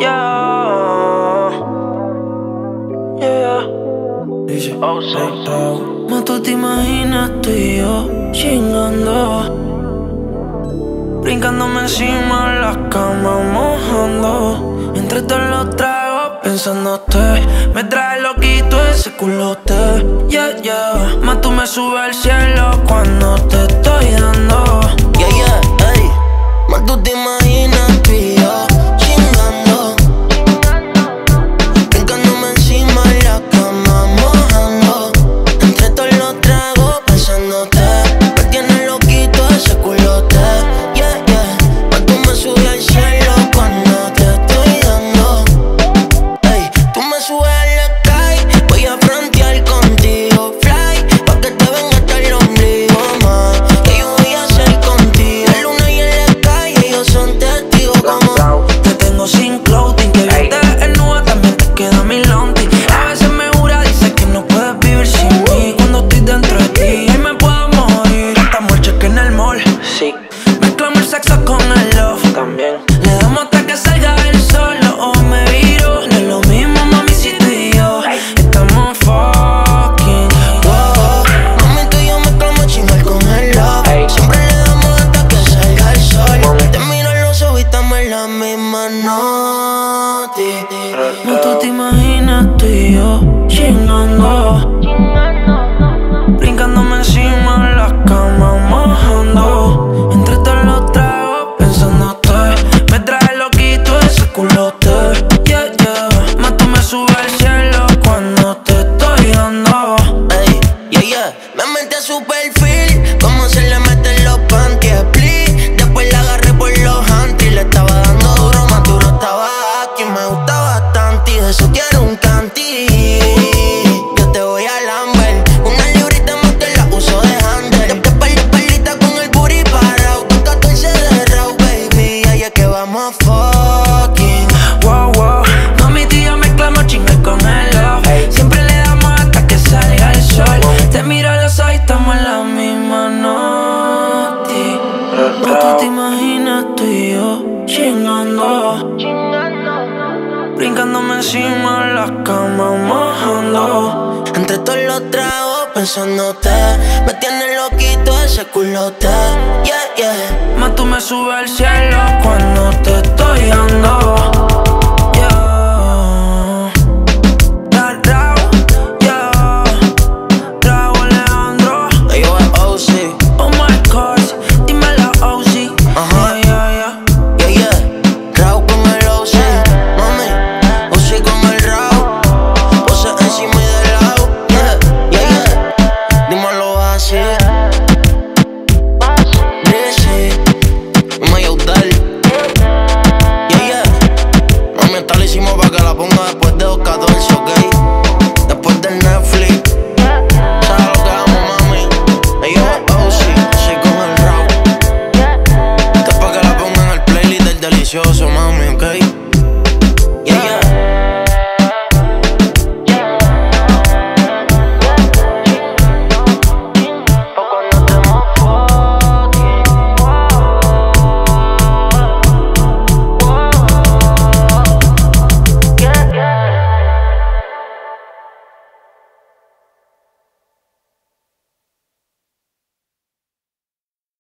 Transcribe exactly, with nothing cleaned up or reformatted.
Yeah, yeah. Dice, Oh, so, so. más tú te imaginas tú y yo chingando, brincándome encima en la cama, mojando. Entre todos los tragos pensándote, me trae loquito ese culote. Yeah, yeah. Más tú me subes al cielo cuando te estoy dando. Yeah, yeah, ey. Más tú te imaginas tú y yo chingando, brincándome encima en la cama, mojando. Entre todos los tragos pensándote, me tiene loquito ese culote. Yeah, yeah. Más tú me subes al cielo cuando te estoy dando. Ey, tú me subes al sky, voy a frontear contigo. Fly, pa' que te venga hasta el ombligo, ma. Que yo voy a hacer contigo. La luna y el sky, ellos son testigos como Te tengo sin clothing, que bien te desnuda, también te queda mi lonti. A veces me jura, dice que no puedes vivir sin mí. Cuando estoy dentro de ti, ahí me puedo morir. Estamos el cheque en el mall. Sí, Mezclamos el sexo con el love. también. Le damos hasta que salga el sol, los ojos me viro. No es lo mismo, mami, si tú y yo estamos fucking. Wow. mami, tú y yo mezclamos chingar con el love. Ey. Siempre le damos hasta que salga el sol. Te miro en los ojos y estamos en la misma noti. No tú te imaginas tú y yo chingando, brincándome encima en la cama, mojando. Entre todos los tragos pensándote, me trae loquito ese culote. Yeah, yeah. Más tú me subes al cielo cuando te estoy dando. Ey, yeah, yeah. Me metí a su perfil, cómo se le meten los panties, split. Después la agarré por los antis, le estaba dando duro, más duro estaba aquí. Me gusta bastante y de eso quiero un canti. Yo te voy a lamber, una librita más que la uso de handle. Te perdí perlita con el booty parado, con catorce de raw, baby. Ahí es que vamos a fucking. Wow, wow. Mami, tú y yo mezclamos chingar con el love. Siempre le damos hasta que salga el sol. Te miro a los ojos y estamos en la misma noti. No tú te imaginas tú y yo chingando, brincándome encima en la cama, mojando. Entre todos los tragos pensándote, me tiene loquito ese culote. Yeah, yeah. Más tú me subes al cielo cuando te estoy dando.